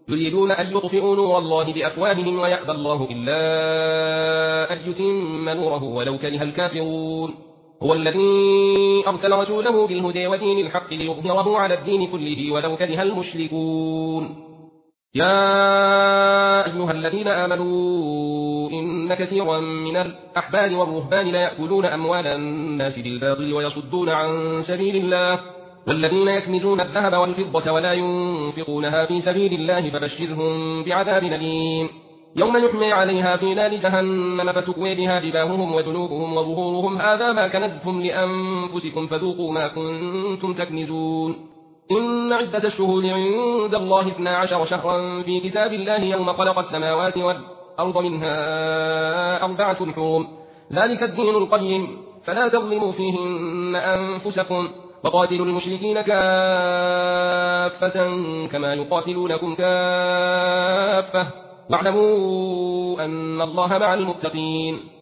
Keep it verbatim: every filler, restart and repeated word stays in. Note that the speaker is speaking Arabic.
يريدون أن يطفئوا نور الله بأفواههم ويأبى الله إلا أن يتم نوره ولو كره الكافرون. هو الذي أرسل رسوله بالهدى ودين الحق ليظهره على الدين كله ولو كره المشركون. يا أيها الذين آمنوا إن كثيرا من الأحبار والرهبان ليأكلون أموال الناس بالباطل ويصدون عن سبيل الله والذين يكنزون الذهب والفضة ولا ينفقونها في سبيل الله فبشرهم بعذاب أليم يوم يحمى عليها في نار جهنم فتكوي بها جباههم وجنوبهم وظهورهم هذا ما كنزتم لأنفسكم فذوقوا ما كنتم تكنزون. إن عدة الشهور عند الله اثنا عشر شهرا في كتاب الله يوم خلق السماوات والأرض منها أربعة حرم ذلك الدين القيم فلا تظلموا فيهن أنفسكم وقاتلوا المشركين كافة كما يقاتلونكم كافة واعلموا أن الله مع المتقين.